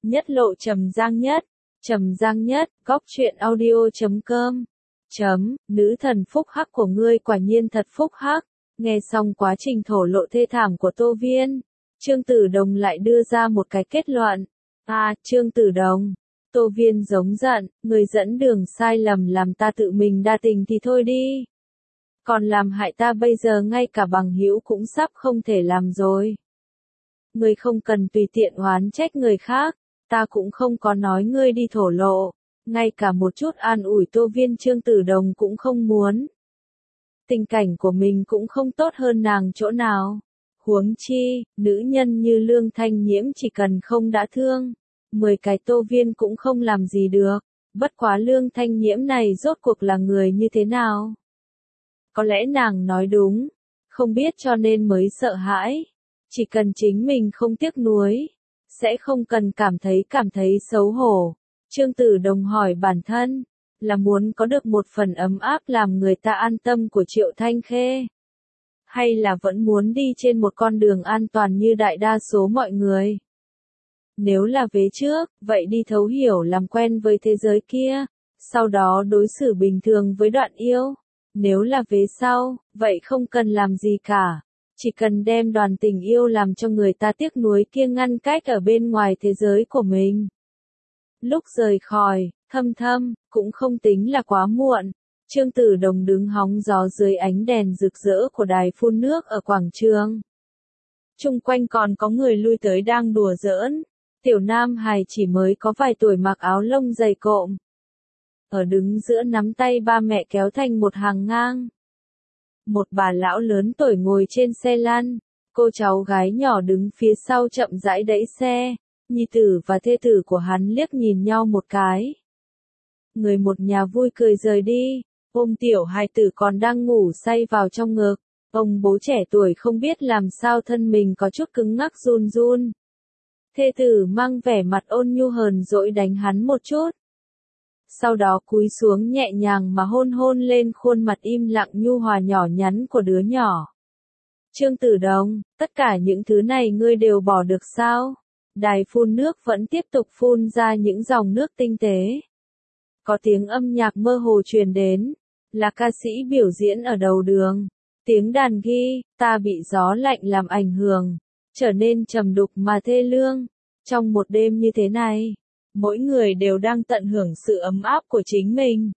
Nhất lộ Trầm Giang Nhất, góc truyện audio.com. Nữ thần phúc hắc của ngươi quả nhiên thật phúc hắc. Nghe xong quá trình thổ lộ thê thảm của Tô Viên, Trương Tử Đồng lại đưa ra một cái kết luận. Trương Tử Đồng. Tô Viên giống giận, người dẫn đường sai lầm làm ta tự mình đa tình thì thôi đi. Còn làm hại ta bây giờ ngay cả bằng hữu cũng sắp không thể làm rồi. Ngươi không cần tùy tiện oán trách người khác, ta cũng không có nói ngươi đi thổ lộ, ngay cả một chút an ủi Tô Viên Trương Tử Đồng cũng không muốn. Tình cảnh của mình cũng không tốt hơn nàng chỗ nào. Huống chi, nữ nhân như Lương Thanh Nhiễm chỉ cần không đã thương, 10 cái Tô Viên cũng không làm gì được. Bất quá Lương Thanh Nhiễm này rốt cuộc là người như thế nào? Có lẽ nàng nói đúng, không biết cho nên mới sợ hãi. Chỉ cần chính mình không tiếc nuối, sẽ không cần cảm thấy xấu hổ. Trương Tử Đồng hỏi bản thân, là muốn có được một phần ấm áp làm người ta an tâm của Triệu Thanh Khê, hay là vẫn muốn đi trên một con đường an toàn như đại đa số mọi người? Nếu là vế trước, vậy đi thấu hiểu làm quen với thế giới kia, sau đó đối xử bình thường với Đoạn Yêu. Nếu là vế sau, vậy không cần làm gì cả. Chỉ cần đem đoàn tình yêu làm cho người ta tiếc nuối kia ngăn cách ở bên ngoài thế giới của mình. Lúc rời khỏi, Thâm, cũng không tính là quá muộn. Trương Tử Đồng đứng hóng gió dưới ánh đèn rực rỡ của đài phun nước ở quảng trường. Chung quanh còn có người lui tới đang đùa giỡn. Tiểu Nam Hài chỉ mới có vài tuổi mặc áo lông dày cộm. Ở đứng giữa nắm tay ba mẹ kéo thành một hàng ngang. Một bà lão lớn tuổi ngồi trên xe lăn, cô cháu gái nhỏ đứng phía sau chậm rãi đẩy xe, nhi tử và thê tử của hắn liếc nhìn nhau một cái. Người một nhà vui cười rời đi, ôm tiểu hài tử còn đang ngủ say vào trong ngực, ông bố trẻ tuổi không biết làm sao thân mình có chút cứng ngắc run run. Thê tử mang vẻ mặt ôn nhu hờn dỗi đánh hắn một chút. Sau đó cúi xuống nhẹ nhàng mà hôn lên khuôn mặt im lặng nhu hòa nhỏ nhắn của đứa nhỏ. Trương Tử Đồng, tất cả những thứ này ngươi đều bỏ được sao? Đài phun nước vẫn tiếp tục phun ra những dòng nước tinh tế. Có tiếng âm nhạc mơ hồ truyền đến, là ca sĩ biểu diễn ở đầu đường. Tiếng đàn ghi, ta bị gió lạnh làm ảnh hưởng, trở nên trầm đục mà thê lương. Trong một đêm như thế này, mỗi người đều đang tận hưởng sự ấm áp của chính mình.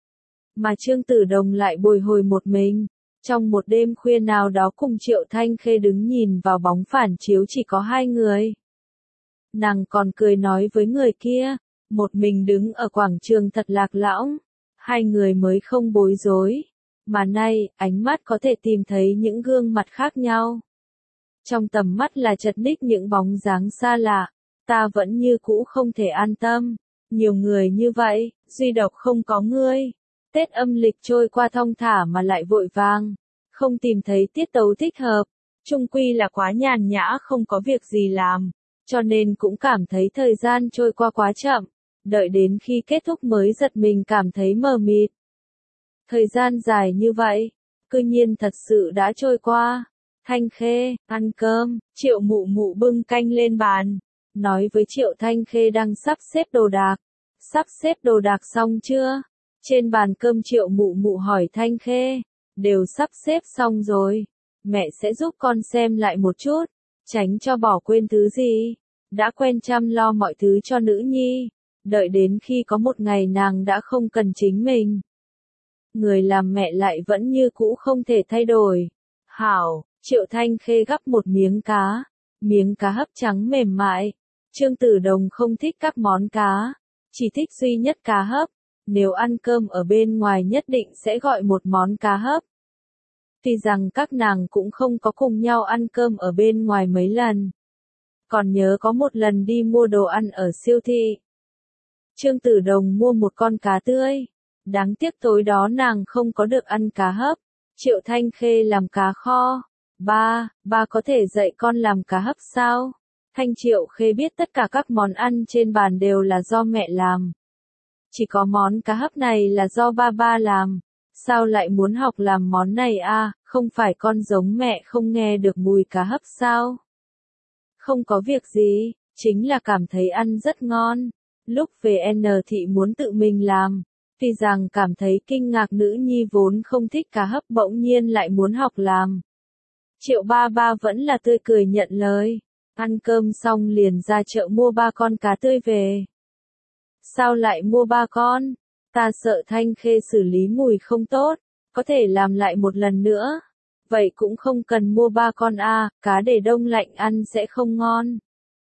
Mà Trương Tử Đồng lại bồi hồi một mình, trong một đêm khuya nào đó cùng Triệu Thanh Khê đứng nhìn vào bóng phản chiếu chỉ có hai người. Nàng còn cười nói với người kia, một mình đứng ở quảng trường thật lạc lõng, hai người mới không bối rối, mà nay, ánh mắt có thể tìm thấy những gương mặt khác nhau. Trong tầm mắt là chật ních những bóng dáng xa lạ. Ta vẫn như cũ không thể an tâm, nhiều người như vậy, duy độc không có ngươi. Tết âm lịch trôi qua thong thả mà lại vội vàng, không tìm thấy tiết tấu thích hợp, chung quy là quá nhàn nhã không có việc gì làm, cho nên cũng cảm thấy thời gian trôi qua quá chậm, đợi đến khi kết thúc mới giật mình cảm thấy mờ mịt. Thời gian dài như vậy, cư nhiên thật sự đã trôi qua. Thanh Khê, ăn cơm, Triệu Mụ Mụ bưng canh lên bàn. Nói với Triệu Thanh Khê đang sắp xếp đồ đạc. Sắp xếp đồ đạc xong chưa? Trên bàn cơm Triệu Mụ Mụ hỏi Thanh Khê. Đều sắp xếp xong rồi. Mẹ sẽ giúp con xem lại một chút. Tránh cho bỏ quên thứ gì. Đã quen chăm lo mọi thứ cho nữ nhi. Đợi đến khi có một ngày nàng đã không cần chính mình. Người làm mẹ lại vẫn như cũ không thể thay đổi. Hảo, Triệu Thanh Khê gắp một miếng cá. Miếng cá hấp trắng mềm mại. Trương Tử Đồng không thích các món cá, chỉ thích duy nhất cá hấp. Nếu ăn cơm ở bên ngoài nhất định sẽ gọi một món cá hấp. Tuy rằng các nàng cũng không có cùng nhau ăn cơm ở bên ngoài mấy lần. Còn nhớ có một lần đi mua đồ ăn ở siêu thị. Trương Tử Đồng mua một con cá tươi. Đáng tiếc tối đó nàng không có được ăn cá hấp. Triệu Thanh Khê làm cá kho. Ba có thể dạy con làm cá hấp sao? Thanh Triệu Khê biết tất cả các món ăn trên bàn đều là do mẹ làm. Chỉ có món cá hấp này là do ba làm. Sao lại muốn học làm món này à, không phải con giống mẹ không nghe được mùi cá hấp sao? Không có việc gì, chính là cảm thấy ăn rất ngon. Lúc về N thị muốn tự mình làm, tuy rằng cảm thấy kinh ngạc nữ nhi vốn không thích cá hấp bỗng nhiên lại muốn học làm. Triệu ba ba vẫn là tươi cười nhận lời, ăn cơm xong liền ra chợ mua 3 con cá tươi về. Sao lại mua 3 con? Ta sợ Thanh Khê xử lý mùi không tốt, có thể làm lại một lần nữa. Vậy cũng không cần mua 3 con à, cá để đông lạnh ăn sẽ không ngon.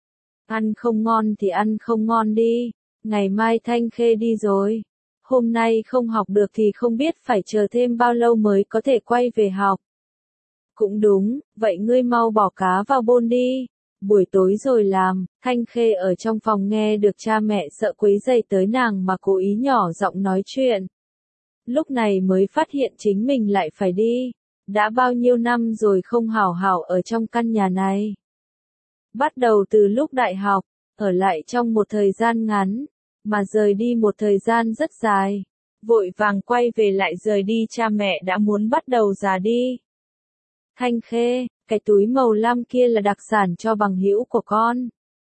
Ăn không ngon thì ăn không ngon đi, ngày mai Thanh Khê đi rồi. Hôm nay không học được thì không biết phải chờ thêm bao lâu mới có thể quay về học. Cũng đúng, vậy ngươi mau bỏ cá vào bồn đi. Buổi tối rồi làm, Thanh Khê ở trong phòng nghe được cha mẹ sợ quấy rầy tới nàng mà cố ý nhỏ giọng nói chuyện. Lúc này mới phát hiện chính mình lại phải đi. Đã bao nhiêu năm rồi không hảo hảo ở trong căn nhà này. Bắt đầu từ lúc đại học, ở lại trong một thời gian ngắn, mà rời đi một thời gian rất dài. Vội vàng quay về lại rời đi cha mẹ đã muốn bắt đầu già đi. Thanh Khê, cái túi màu lam kia là đặc sản cho bằng hữu của con.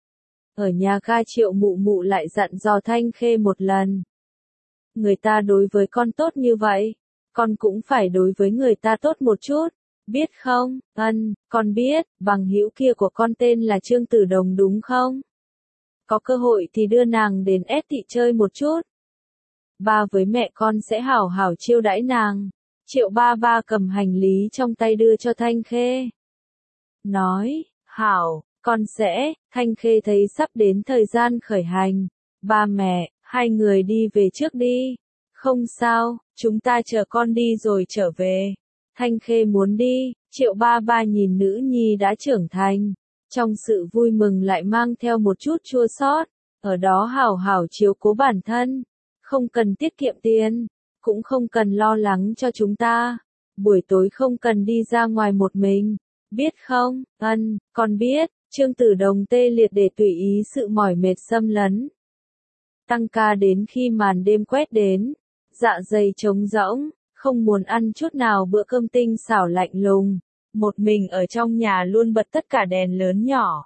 Ở nhà ga Triệu mụ mụ lại dặn dò Thanh Khê một lần. Người ta đối với con tốt như vậy, con cũng phải đối với người ta tốt một chút, biết không? Con biết, bằng hữu kia của con tên là Trương Tử Đồng đúng không? Có cơ hội thì đưa nàng đến S thị chơi một chút. Ba với mẹ con sẽ hảo hảo chiêu đãi nàng. Triệu ba ba cầm hành lý trong tay đưa cho Thanh Khê. Nói, hảo, con sẽ, Thanh Khê thấy sắp đến thời gian khởi hành. Ba mẹ, hai người đi về trước đi. Không sao, chúng ta chờ con đi rồi trở về. Thanh Khê muốn đi, Triệu ba ba nhìn nữ nhi đã trưởng thành. Trong sự vui mừng lại mang theo một chút chua xót, ở đó hảo hảo chiếu cố bản thân. Không cần tiết kiệm tiền, cũng không cần lo lắng cho chúng ta. Buổi tối không cần đi ra ngoài một mình, biết không? Con biết, Trương Tử Đồng tê liệt để tùy ý sự mỏi mệt xâm lấn. Tăng ca đến khi màn đêm quét đến, dạ dày trống rỗng, không muốn ăn chút nào bữa cơm tinh xảo lạnh lùng. Một mình ở trong nhà luôn bật tất cả đèn lớn nhỏ.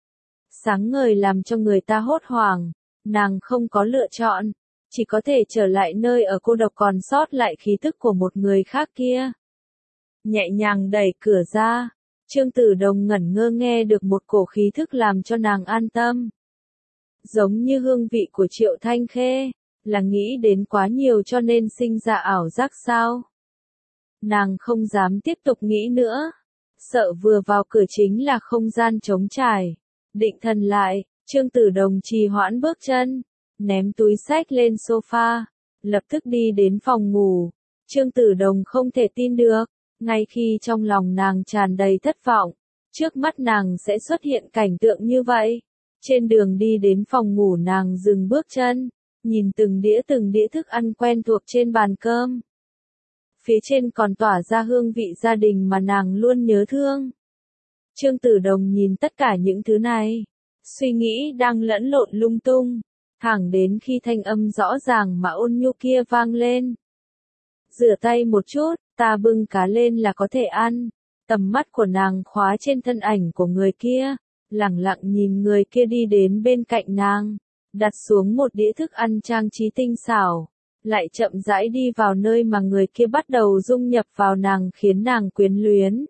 Sáng ngời làm cho người ta hốt hoảng, nàng không có lựa chọn, chỉ có thể trở lại nơi ở cô độc còn sót lại khí tức của một người khác kia. Nhẹ nhàng đẩy cửa ra, Trương Tử Đồng ngẩn ngơ nghe được một cổ khí thức làm cho nàng an tâm. Giống như hương vị của Triệu Thanh Khê, là nghĩ đến quá nhiều cho nên sinh ra ảo giác sao? Nàng không dám tiếp tục nghĩ nữa, sợ vừa vào cửa chính là không gian trống trải. Định thần lại, Trương Tử Đồng trì hoãn bước chân, ném túi xách lên sofa, lập tức đi đến phòng ngủ. Trương Tử Đồng không thể tin được, ngay khi trong lòng nàng tràn đầy thất vọng, trước mắt nàng sẽ xuất hiện cảnh tượng như vậy. Trên đường đi đến phòng ngủ nàng dừng bước chân, nhìn từng đĩa thức ăn quen thuộc trên bàn cơm. Phía trên còn tỏa ra hương vị gia đình mà nàng luôn nhớ thương. Trương Tử Đồng nhìn tất cả những thứ này, suy nghĩ đang lẫn lộn lung tung, thẳng đến khi thanh âm rõ ràng mà ôn nhu kia vang lên. Rửa tay một chút, ta bưng cá lên là có thể ăn. Tầm mắt của nàng khóa trên thân ảnh của người kia, lẳng lặng nhìn người kia đi đến bên cạnh nàng, đặt xuống một đĩa thức ăn trang trí tinh xảo, lại chậm rãi đi vào nơi mà người kia bắt đầu dung nhập vào nàng khiến nàng quyến luyến.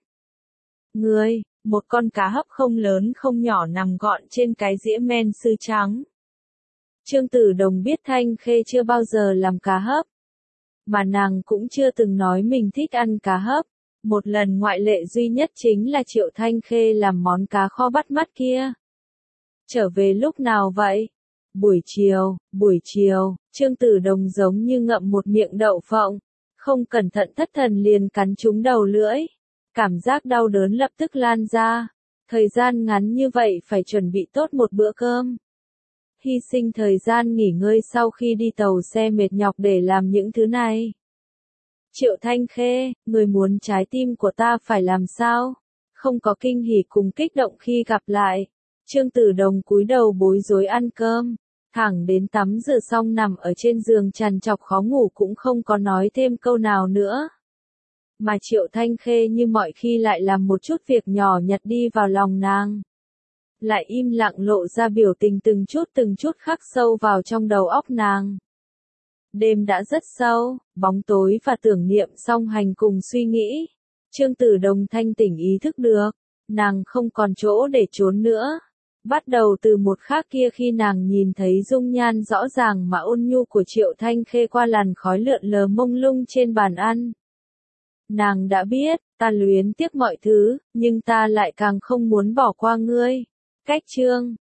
Ngươi, một con cá hấp không lớn không nhỏ nằm gọn trên cái dĩa men sứ trắng. Trương Tử Đồng biết Thanh Khê chưa bao giờ làm cá hấp, mà nàng cũng chưa từng nói mình thích ăn cá hấp. Một lần ngoại lệ duy nhất chính là Triệu Thanh Khê làm món cá kho bắt mắt kia. Trở về lúc nào vậy? Buổi chiều, Trương Tử Đồng giống như ngậm một miệng đậu phộng, không cẩn thận thất thần liền cắn trúng đầu lưỡi. Cảm giác đau đớn lập tức lan ra. Thời gian ngắn như vậy phải chuẩn bị tốt một bữa cơm. Hy sinh thời gian nghỉ ngơi sau khi đi tàu xe mệt nhọc để làm những thứ này. Triệu Thanh Khê, người muốn trái tim của ta phải làm sao? Không có kinh hỉ cùng kích động khi gặp lại. Trương Tử Đồng cúi đầu bối rối ăn cơm, thẳng đến tắm rửa xong nằm ở trên giường trằn trọc khó ngủ cũng không có nói thêm câu nào nữa. Mà Triệu Thanh Khê như mọi khi lại làm một chút việc nhỏ nhặt đi vào lòng nàng. lại im lặng lộ ra biểu tình từng chút khắc sâu vào trong đầu óc nàng. Đêm đã rất sâu, bóng tối và tưởng niệm song hành cùng suy nghĩ. Trương Tử Đồng thanh tỉnh ý thức được, nàng không còn chỗ để trốn nữa. Bắt đầu từ một khắc kia khi nàng nhìn thấy dung nhan rõ ràng mà ôn nhu của Triệu Thanh Khê qua làn khói lượn lờ mông lung trên bàn ăn. Nàng đã biết, ta luyến tiếc mọi thứ, nhưng ta lại càng không muốn bỏ qua ngươi. Cách chương